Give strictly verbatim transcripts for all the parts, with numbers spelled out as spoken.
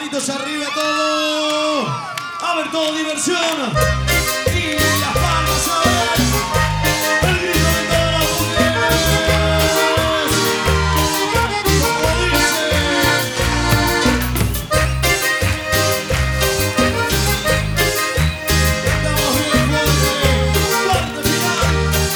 manitos arriba todo. A ver, todo diversión. Y las palmas a ver. El grito de todas las mujeres. Como dice. Estamos bien fuerte. Parte final.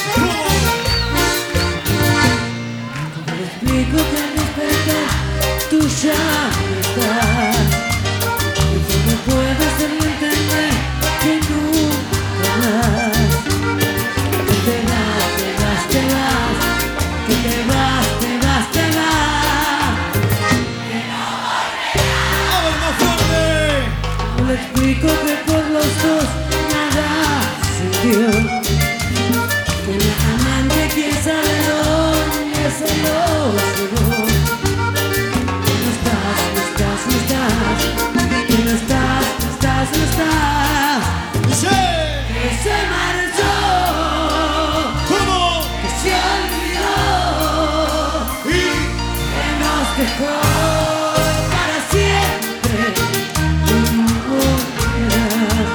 Te explico que al despertar tú ya no estás. Y cómo puedo hacerlo entender que nunca más. Que te vas, te vas, te vas. Que te vas, te vas, te vas. Que no volverás. A ver, más fuerte. Le explico que por los dos nada se dio. Que la amante quién sabe dónde se lo llevó. Que no estás, no estás, no estás. Que no estás, no estás, no estás. Sí. Que se marchó. ¿Cómo? Que se olvidó. Y Que nos dejó para siempre. Que no volverás.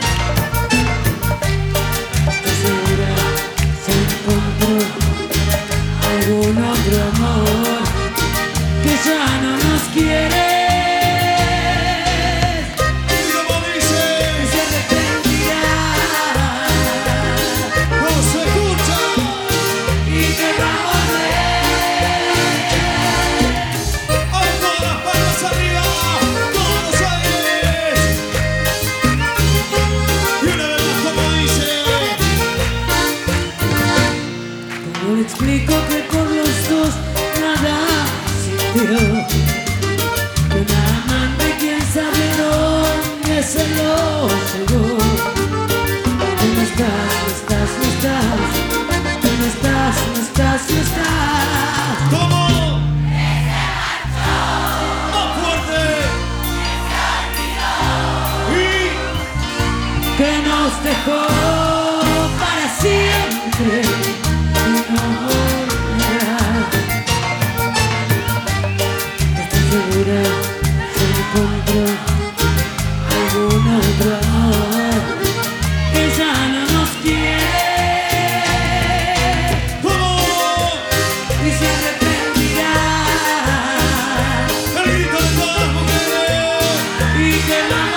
Estoy segura se encontró algún otro amor que ya no nos quiere. y como dice. Que se arrepentirá No se escucha. y que va a volver. A ver, todas las palmas arriba. Todos los aires. Y una vez más como dice. Como le explico que por los dos nada sintió. Que una amante quién sabe dónde se lo llevó. Que no estás, no estás, no estás. Que no estás, no estás, no estás. ¿Cómo? Más fuerte. Y Que nos dejó para siempre y no volverá. Estoy segura se encontró algún otro amor que ya no nos quiere ¿cómo? y se arrepentirá El grito de todas las mujeres. y que va a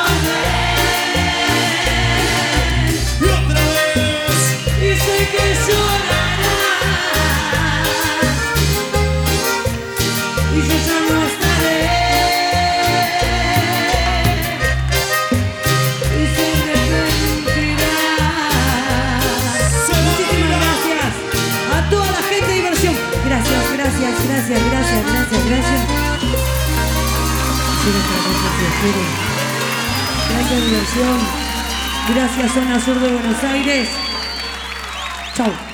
volver. Y otra vez. Y sé que llorarás y yo ya no estaré y se arrepentirás. Se Muchísimas morirá. gracias a toda la gente de diversión. Gracias, gracias, gracias, gracias, gracias, gracias. Gracias diversión. Gracias zona sur de Buenos Aires. Chau.